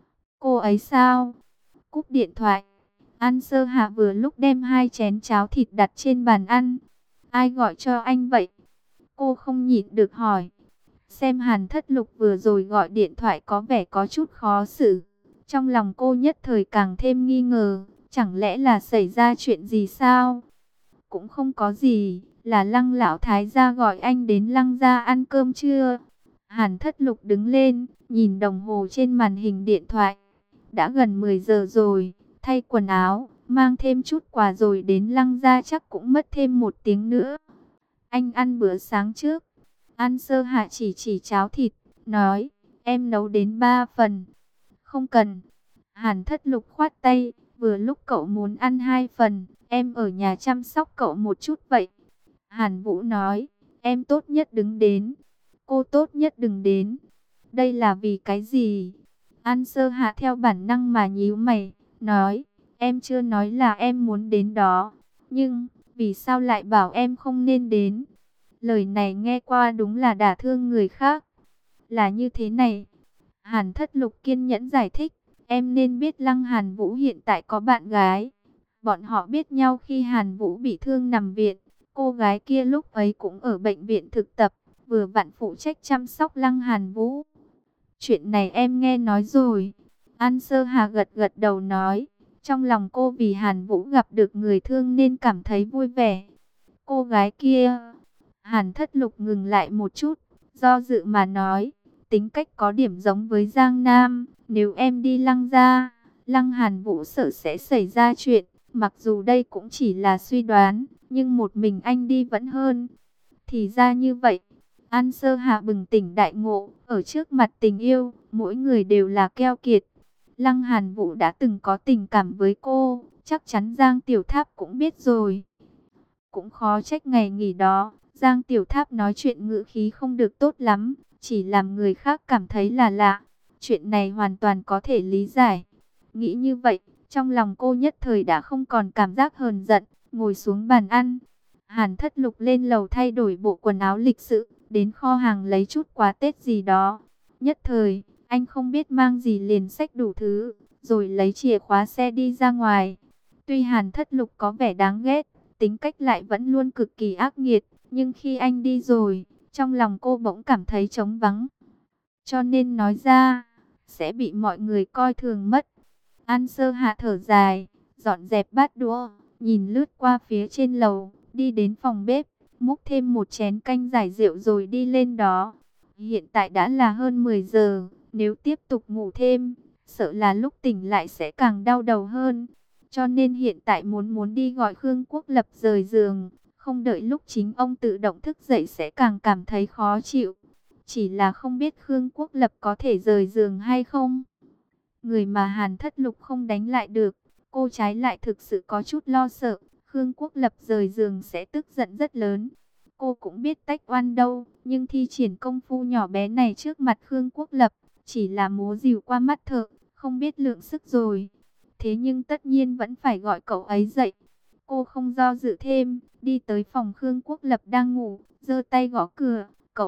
Cô ấy sao? Cúp điện thoại. An Sơ Hạ vừa lúc đem 2 chén cháo thịt đặt trên bàn ăn. Ai gọi cho anh vậy? Cô không nhịn được hỏi. Xem Hàn Thất Lục vừa rồi gọi điện thoại có vẻ có chút khó xử. Trong lòng cô nhất thời càng thêm nghi ngờ. Chẳng lẽ là xảy ra chuyện gì sao? Cũng không có gì. Là Lăng lão thái gia gọi anh đến Lăng gia ăn cơm chưa? Hàn Thất Lục đứng lên, nhìn đồng hồ trên màn hình điện thoại. Đã gần 10 giờ rồi. Thay quần áo, mang thêm chút quà rồi đến Lăng gia chắc cũng mất thêm 1 tiếng nữa. Anh ăn bữa sáng trước. An Sơ Hạ chỉ cháo thịt, nói, em nấu đến 3 phần. Không cần. Hàn Thất Lục khoát tay, vừa lúc cậu muốn ăn 2 phần, em ở nhà chăm sóc cậu một chút vậy. Hàn Vũ nói, em tốt nhất đứng đến. Cô tốt nhất đừng đến. Đây là vì cái gì? An Sơ Hạ theo bản năng mà nhíu mày, nói, em chưa nói là em muốn đến đó. Nhưng, vì sao lại bảo em không nên đến? Lời này nghe qua đúng là đả thương người khác. Là như thế này. Hàn Thất Lục kiên nhẫn giải thích. Em nên biết Lăng Hàn Vũ hiện tại có bạn gái. Bọn họ biết nhau khi Hàn Vũ bị thương nằm viện. Cô gái kia lúc ấy cũng ở bệnh viện thực tập. Vừa vặn phụ trách chăm sóc Lăng Hàn Vũ. Chuyện này em nghe nói rồi. An Sơ Hà gật gật đầu nói. Trong lòng cô vì Hàn Vũ gặp được người thương nên cảm thấy vui vẻ. Cô gái kia... Hàn Thất Lục ngừng lại một chút, do dự mà nói, tính cách có điểm giống với Giang Nam, nếu em đi Lăng gia, Lăng Hàn Vũ sợ sẽ xảy ra chuyện, mặc dù đây cũng chỉ là suy đoán, nhưng một mình anh đi vẫn hơn. Thì ra như vậy, An Sơ Hạ bừng tỉnh đại ngộ, ở trước mặt tình yêu, mỗi người đều là keo kiệt. Lăng Hàn Vũ đã từng có tình cảm với cô, chắc chắn Giang Tiểu Tháp cũng biết rồi. Cũng khó trách ngày nghỉ đó, Giang Tiểu Tháp nói chuyện ngữ khí không được tốt lắm, chỉ làm người khác cảm thấy là lạ. Chuyện này hoàn toàn có thể lý giải. Nghĩ như vậy, trong lòng cô nhất thời đã không còn cảm giác hờn giận, ngồi xuống bàn ăn. Hàn Thất Lục lên lầu thay đổi bộ quần áo lịch sự, đến kho hàng lấy chút quà Tết gì đó. Nhất thời, anh không biết mang gì liền xách đủ thứ, rồi lấy chìa khóa xe đi ra ngoài. Tuy Hàn Thất Lục có vẻ đáng ghét, tính cách lại vẫn luôn cực kỳ ác nghiệt, nhưng khi anh đi rồi, trong lòng cô bỗng cảm thấy trống vắng. Cho nên nói ra, sẽ bị mọi người coi thường mất. An Sơ Hạ thở dài, dọn dẹp bát đũa, nhìn lướt qua phía trên lầu, đi đến phòng bếp, múc thêm 1 chén canh giải rượu rồi đi lên đó. Hiện tại đã là hơn 10 giờ, nếu tiếp tục ngủ thêm, sợ là lúc tỉnh lại sẽ càng đau đầu hơn. Cho nên hiện tại muốn đi gọi Khương Quốc Lập rời giường, không đợi lúc chính ông tự động thức dậy sẽ càng cảm thấy khó chịu. Chỉ là không biết Khương Quốc Lập có thể rời giường hay không. Người mà Hàn Thất Lục không đánh lại được, cô trái lại thực sự có chút lo sợ. Khương Quốc Lập rời giường sẽ tức giận rất lớn. Cô cũng biết tách oan đâu, nhưng thi triển công phu nhỏ bé này trước mặt Khương Quốc Lập, chỉ là múa rìu qua mắt thợ, không biết lượng sức rồi. Thế nhưng tất nhiên vẫn phải gọi cậu ấy dậy. Cô không do dự thêm, đi tới phòng Khương Quốc Lập đang ngủ, giơ tay gõ cửa.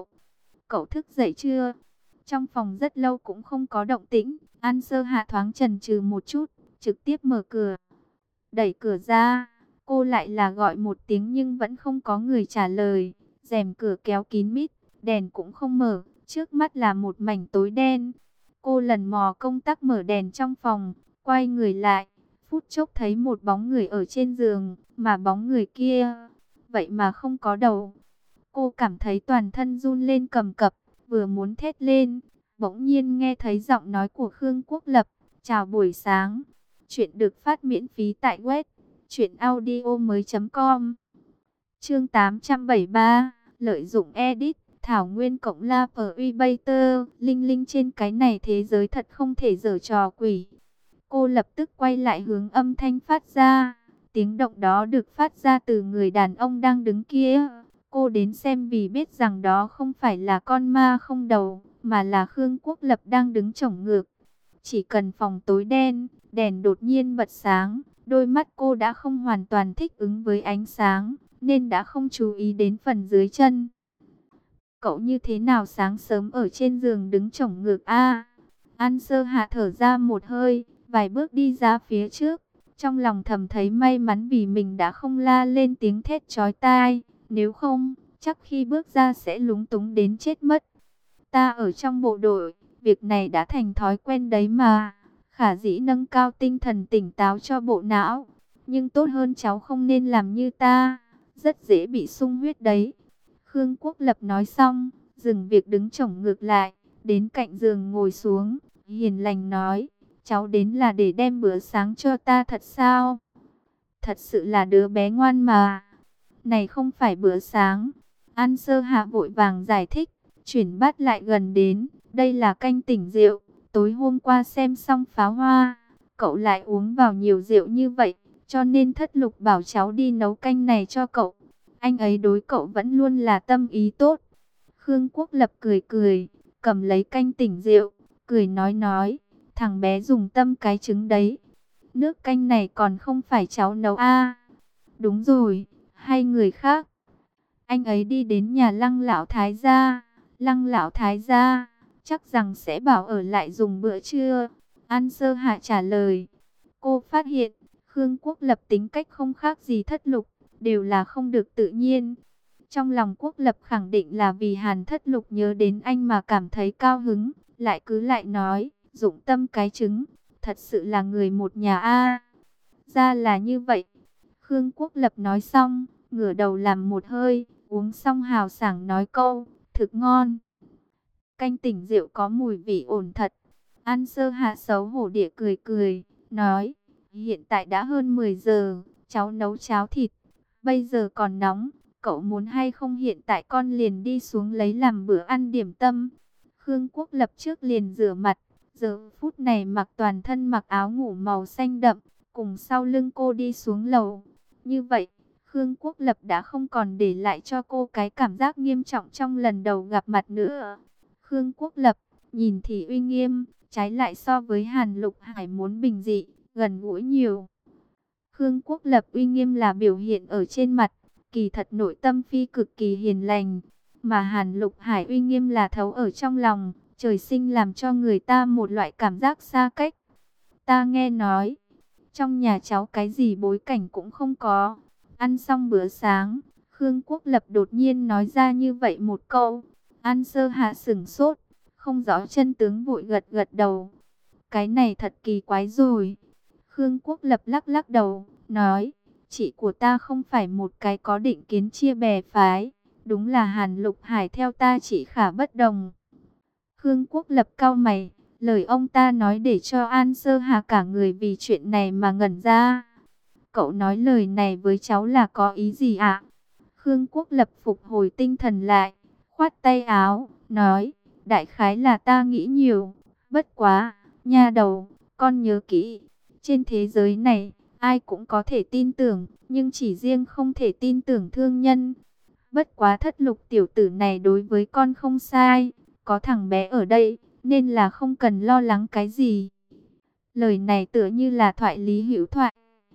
Cậu thức dậy chưa? Trong phòng rất lâu cũng không có động tĩnh. An Sơ Hạ thoáng chần chừ một chút, trực tiếp mở cửa. Đẩy cửa ra, cô lại là gọi một tiếng nhưng vẫn không có người trả lời. Rèm cửa kéo kín mít, đèn cũng không mở, trước mắt là một mảnh tối đen. Cô lần mò công tắc mở đèn trong phòng, quay người lại, phút chốc thấy một bóng người ở trên giường, mà bóng người kia, vậy mà không có đầu. Cô cảm thấy toàn thân run lên cầm cập, vừa muốn thét lên, bỗng nhiên nghe thấy giọng nói của Khương Quốc Lập. Chào buổi sáng. Chuyện được phát miễn phí tại web truyệnaudiomoi.com. Chương 873, lợi dụng edit, Thảo Nguyên cộng la Predator, linh linh trên cái này thế giới thật không thể giở trò quỷ. Cô lập tức quay lại hướng âm thanh phát ra. Tiếng động đó được phát ra từ người đàn ông đang đứng kia. Cô đến xem vì biết rằng đó không phải là con ma không đầu, mà là Khương Quốc Lập đang đứng chổng ngược. Chỉ cần phòng tối đen, đèn đột nhiên bật sáng, đôi mắt cô đã không hoàn toàn thích ứng với ánh sáng, nên đã không chú ý đến phần dưới chân. Cậu như thế nào sáng sớm ở trên giường đứng chổng ngược a? An Sơ Hạ thở ra một hơi, vài bước đi ra phía trước, trong lòng thầm thấy may mắn vì mình đã không la lên tiếng thét chói tai, nếu không, chắc khi bước ra sẽ lúng túng đến chết mất. Ta ở trong bộ đội, việc này đã thành thói quen đấy mà. Khả dĩ nâng cao tinh thần tỉnh táo cho bộ não, nhưng tốt hơn cháu không nên làm như ta, rất dễ bị sung huyết đấy. Khương Quốc Lập nói xong, dừng việc đứng chổng ngược lại, đến cạnh giường ngồi xuống, hiền lành nói, cháu đến là để đem bữa sáng cho ta thật sao? Thật sự là đứa bé ngoan mà. Này không phải bữa sáng. An Sơ Hạ vội vàng giải thích, chuyển bát lại gần đến, đây là canh tỉnh rượu, tối hôm qua xem xong pháo hoa, cậu lại uống vào nhiều rượu như vậy, cho nên Thất Lục bảo cháu đi nấu canh này cho cậu. Anh ấy đối cậu vẫn luôn là tâm ý tốt. Khương Quốc Lập cười cười, cầm lấy canh tỉnh rượu, cười nói, thằng bé dùng tâm cái trứng đấy. Nước canh này còn không phải cháu nấu à? Đúng rồi, hay người khác. Anh ấy đi đến nhà Lăng lão thái gia. Lăng lão thái gia chắc rằng sẽ bảo ở lại dùng bữa trưa. An Sơ Hạ trả lời. Cô phát hiện Khương Quốc Lập tính cách không khác gì Thất Lục, đều là không được tự nhiên. Trong lòng Quốc Lập khẳng định là vì Hàn Thất Lục nhớ đến anh mà cảm thấy cao hứng, lại cứ lại nói, dụng tâm cái trứng, thật sự là người một nhà a. Ra là như vậy. Khương Quốc Lập nói xong, ngửa đầu làm một hơi, uống xong hào sảng nói câu, thực ngon. Canh tỉnh rượu có mùi vị ổn thật. An Sơ Hạ xấu hổ địa cười cười, nói, hiện tại đã hơn 10 giờ, cháu nấu cháo thịt, bây giờ còn nóng, cậu muốn hay không hiện tại con liền đi xuống lấy làm bữa ăn điểm tâm. Khương Quốc Lập trước liền rửa mặt, giờ phút này mặc toàn thân mặc áo ngủ màu xanh đậm, cùng sau lưng cô đi xuống lầu. Như vậy, Khương Quốc Lập đã không còn để lại cho cô cái cảm giác nghiêm trọng trong lần đầu gặp mặt nữa. Khương Quốc Lập, nhìn thì uy nghiêm, trái lại so với Hàn Lục Hải muốn bình dị, gần gũi nhiều. Khương Quốc Lập uy nghiêm là biểu hiện ở trên mặt, kỳ thật nội tâm phi cực kỳ hiền lành. Mà Hàn Lục Hải uy nghiêm là thấu ở trong lòng, trời sinh làm cho người ta một loại cảm giác xa cách. Ta nghe nói, trong nhà cháu cái gì bối cảnh cũng không có. Ăn xong bữa sáng, Khương Quốc Lập đột nhiên nói ra như vậy một câu. An Sơ Hạ sửng sốt, không rõ chân tướng vội gật gật đầu. Cái này thật kỳ quái rồi. Khương Quốc Lập lắc lắc đầu, nói, chị của ta không phải một cái có định kiến chia bè phái. Đúng là Hàn Lục Hải theo ta chỉ khả bất đồng. Khương Quốc Lập cau mày, lời ông ta nói để cho An Sơ Hà cả người vì chuyện này mà ngẩn ra. Cậu nói lời này với cháu là có ý gì ạ? Khương Quốc Lập phục hồi tinh thần lại, khoát tay áo, nói, đại khái là ta nghĩ nhiều, bất quá, nha đầu, con nhớ kỹ, trên thế giới này, ai cũng có thể tin tưởng, nhưng chỉ riêng không thể tin tưởng thương nhân. Bất quá Thất Lục tiểu tử này đối với con không sai, có thằng bé ở đây, nên là không cần lo lắng cái gì. Lời này tựa như là thoại lý hữu thoại.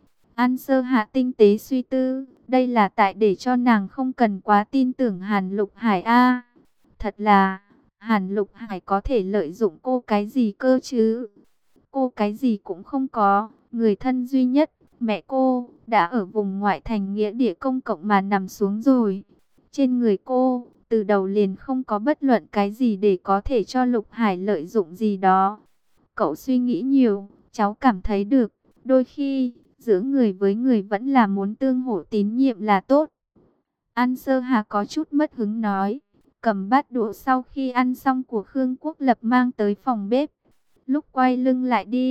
An Sơ Hạ tinh tế suy tư, đây là tại để cho nàng không cần quá tin tưởng Hàn Lục Hải a. Thật là, Hàn Lục Hải có thể lợi dụng cô cái gì cơ chứ? Cô cái gì cũng không có, người thân duy nhất, mẹ cô, đã ở vùng ngoại thành nghĩa địa công cộng mà nằm xuống rồi. Trên người cô, từ đầu liền không có bất luận cái gì để có thể cho Lục Hải lợi dụng gì đó. Cậu suy nghĩ nhiều, cháu cảm thấy được, đôi khi, giữa người với người vẫn là muốn tương hỗ tín nhiệm là tốt. An Sơ Hà có chút mất hứng nói, cầm bát đũa sau khi ăn xong của Khương Quốc Lập mang tới phòng bếp. Lúc quay lưng lại đi,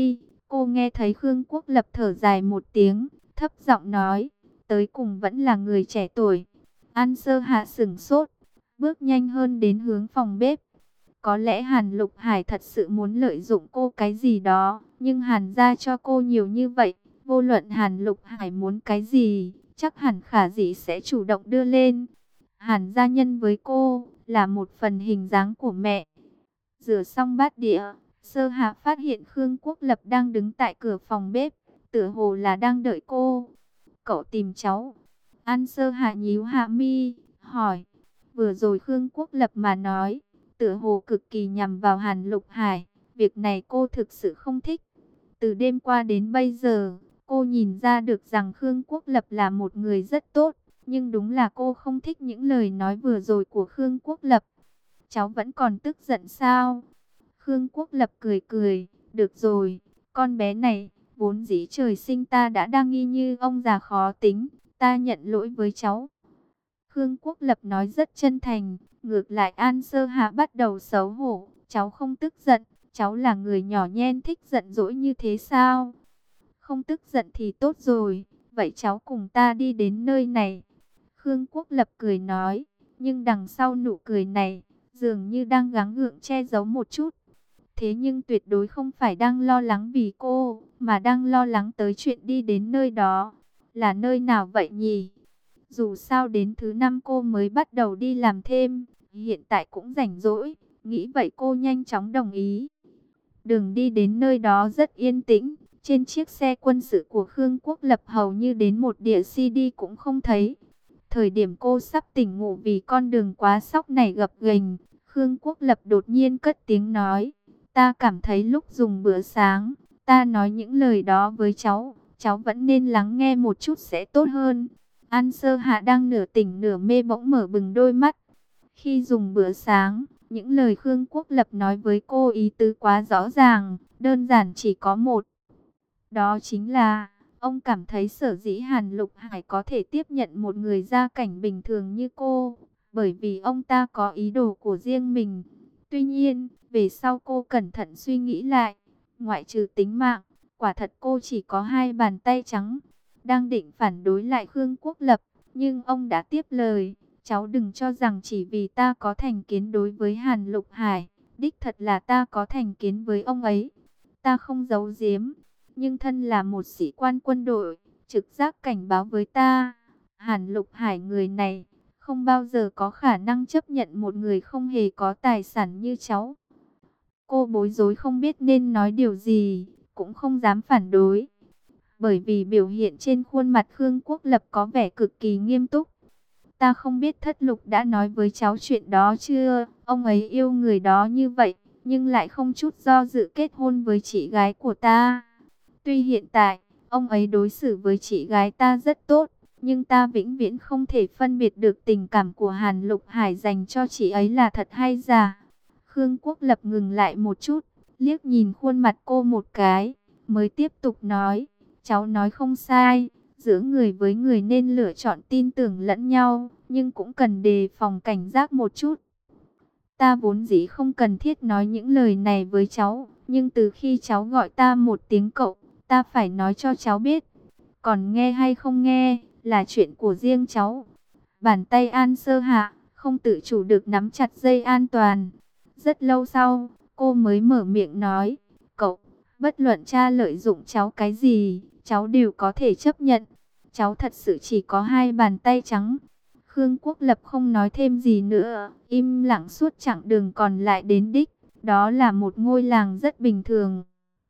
Cô nghe thấy Khương Quốc Lập thở dài một tiếng, thấp giọng nói, tới cùng vẫn là người trẻ tuổi. An Sơ Hạ sửng sốt, bước nhanh hơn đến hướng phòng bếp. Có lẽ Hàn Lục Hải thật sự muốn lợi dụng cô cái gì đó, nhưng Hàn gia cho cô nhiều như vậy, vô luận Hàn Lục Hải muốn cái gì, chắc hẳn Khả Dĩ sẽ chủ động đưa lên. Hàn gia nhân với cô là một phần hình dáng của mẹ. Rửa xong bát đĩa, Sơ Hạ phát hiện Khương Quốc Lập đang đứng tại cửa phòng bếp, tựa hồ là đang đợi cô. Cậu tìm cháu? An Sơ Hạ nhíu hạ mi, hỏi. Vừa rồi Khương Quốc Lập mà nói, tựa hồ cực kỳ nhằm vào Hàn Lục Hải. Việc này cô thực sự không thích. Từ đêm qua đến bây giờ, cô nhìn ra được rằng Khương Quốc Lập là một người rất tốt. Nhưng đúng là cô không thích những lời nói vừa rồi của Khương Quốc Lập. Cháu vẫn còn tức giận sao? Khương Quốc Lập cười cười, được rồi, con bé này, vốn dĩ trời sinh ta đã đang nghi như ông già khó tính, ta nhận lỗi với cháu. Khương Quốc Lập nói rất chân thành, ngược lại An Sơ Hạ bắt đầu xấu hổ, cháu không tức giận, cháu là người nhỏ nhen thích giận dỗi như thế sao? Không tức giận thì tốt rồi, vậy cháu cùng ta đi đến nơi này. Khương Quốc Lập cười nói, nhưng đằng sau nụ cười này, dường như đang gắng gượng che giấu một chút. Thế nhưng tuyệt đối không phải đang lo lắng vì cô, mà đang lo lắng tới chuyện đi đến nơi đó. Là nơi nào vậy nhỉ? Dù sao đến thứ 5 cô mới bắt đầu đi làm thêm, hiện tại cũng rảnh rỗi, nghĩ vậy cô nhanh chóng đồng ý. Đường đi đến nơi đó rất yên tĩnh, trên chiếc xe quân sự của Khương Quốc Lập hầu như đến một đĩa CD cũng không thấy. Thời điểm cô sắp tỉnh ngủ vì con đường quá sóc này gập ghềnh, Khương Quốc Lập đột nhiên cất tiếng nói, ta cảm thấy lúc dùng bữa sáng, ta nói những lời đó với cháu, cháu vẫn nên lắng nghe một chút sẽ tốt hơn. An Sơ Hạ đang nửa tỉnh nửa mê bỗng mở bừng đôi mắt. Khi dùng bữa sáng, những lời Khương Quốc Lập nói với cô ý tứ quá rõ ràng, đơn giản chỉ có một. Đó chính là, ông cảm thấy sở dĩ Hàn Lục Hải có thể tiếp nhận một người gia cảnh bình thường như cô, bởi vì ông ta có ý đồ của riêng mình. Tuy nhiên, về sau cô cẩn thận suy nghĩ lại, ngoại trừ tính mạng, quả thật cô chỉ có hai bàn tay trắng. Đang định phản đối lại Khương Quốc Lập, nhưng ông đã tiếp lời, cháu đừng cho rằng chỉ vì ta có thành kiến đối với Hàn Lục Hải, đích thật là ta có thành kiến với ông ấy. Ta không giấu giếm, nhưng thân là một sĩ quan quân đội, trực giác cảnh báo với ta, Hàn Lục Hải người này không bao giờ có khả năng chấp nhận một người không hề có tài sản như cháu. Cô bối rối không biết nên nói điều gì, cũng không dám phản đối. Bởi vì biểu hiện trên khuôn mặt Khương Quốc Lập có vẻ cực kỳ nghiêm túc. Ta không biết Thất Lục đã nói với cháu chuyện đó chưa, ông ấy yêu người đó như vậy, nhưng lại không chút do dự kết hôn với chị gái của ta. Tuy hiện tại, ông ấy đối xử với chị gái ta rất tốt, nhưng ta vĩnh viễn không thể phân biệt được tình cảm của Hàn Lục Hải dành cho chị ấy là thật hay giả. Khương Quốc Lập ngừng lại một chút, liếc nhìn khuôn mặt cô một cái, mới tiếp tục nói, cháu nói không sai, giữa người với người nên lựa chọn tin tưởng lẫn nhau, nhưng cũng cần đề phòng cảnh giác một chút. Ta vốn dĩ không cần thiết nói những lời này với cháu, nhưng từ khi cháu gọi ta một tiếng cậu, ta phải nói cho cháu biết. Còn nghe hay không nghe, là chuyện của riêng cháu. Bàn tay An Sơ Hạ, không tự chủ được nắm chặt dây an toàn. Rất lâu sau, cô mới mở miệng nói, cậu, bất luận cha lợi dụng cháu cái gì, cháu đều có thể chấp nhận. Cháu thật sự chỉ có hai bàn tay trắng. Khương Quốc Lập không nói thêm gì nữa, im lặng suốt chặng đường còn lại đến đích. Đó là một ngôi làng rất bình thường.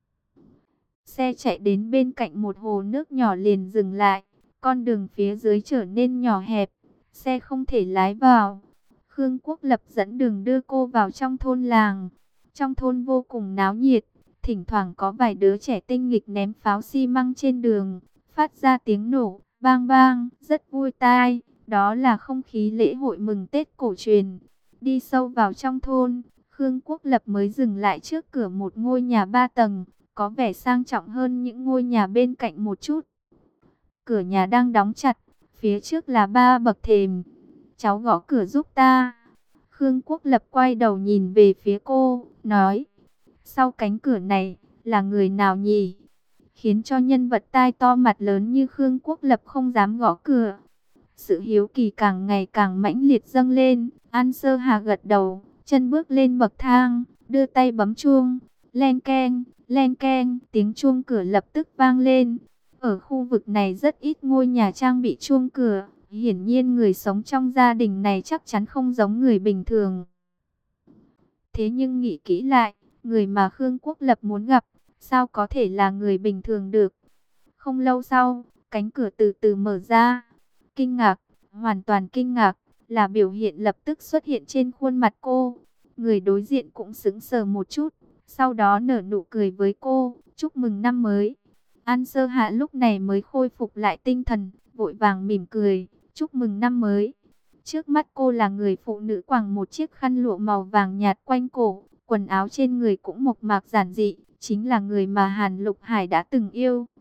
Xe chạy đến bên cạnh một hồ nước nhỏ liền dừng lại. Con đường phía dưới trở nên nhỏ hẹp, xe không thể lái vào. Khương Quốc Lập dẫn đường đưa cô vào trong thôn làng. Trong thôn vô cùng náo nhiệt, thỉnh thoảng có vài đứa trẻ tinh nghịch ném pháo xi măng trên đường, phát ra tiếng nổ, bang bang, rất vui tai. Đó là không khí lễ hội mừng Tết cổ truyền. Đi sâu vào trong thôn, Khương Quốc Lập mới dừng lại trước cửa một ngôi nhà 3 tầng, có vẻ sang trọng hơn những ngôi nhà bên cạnh một chút. Cửa nhà đang đóng chặt, phía trước là 3 bậc thềm. Cháu gõ cửa giúp ta. Khương Quốc Lập quay đầu nhìn về phía cô, nói, sau cánh cửa này, là người nào nhỉ? khiến cho nhân vật tai to mặt lớn như Khương Quốc Lập không dám gõ cửa. Sự hiếu kỳ càng ngày càng mãnh liệt dâng lên. An Sơ Hà gật đầu, chân bước lên bậc thang, đưa tay bấm chuông. Len keng, tiếng chuông cửa lập tức vang lên. Ở khu vực này rất ít ngôi nhà trang bị chuông cửa. Hiển nhiên người sống trong gia đình này chắc chắn không giống người bình thường. Thế nhưng nghĩ kỹ lại, người mà Khương Quốc Lập muốn gặp, sao có thể là người bình thường được. Không lâu sau, cánh cửa từ từ mở ra. Kinh ngạc, hoàn toàn kinh ngạc, là biểu hiện lập tức xuất hiện trên khuôn mặt cô. Người đối diện cũng sững sờ một chút, sau đó nở nụ cười với cô, chúc mừng năm mới. An Sơ Hạ lúc này mới khôi phục lại tinh thần, vội vàng mỉm cười, chúc mừng năm mới. Trước mắt cô là người phụ nữ quàng một chiếc khăn lụa màu vàng nhạt quanh cổ, quần áo trên người cũng mộc mạc giản dị, chính là người mà Hàn Lục Hải đã từng yêu.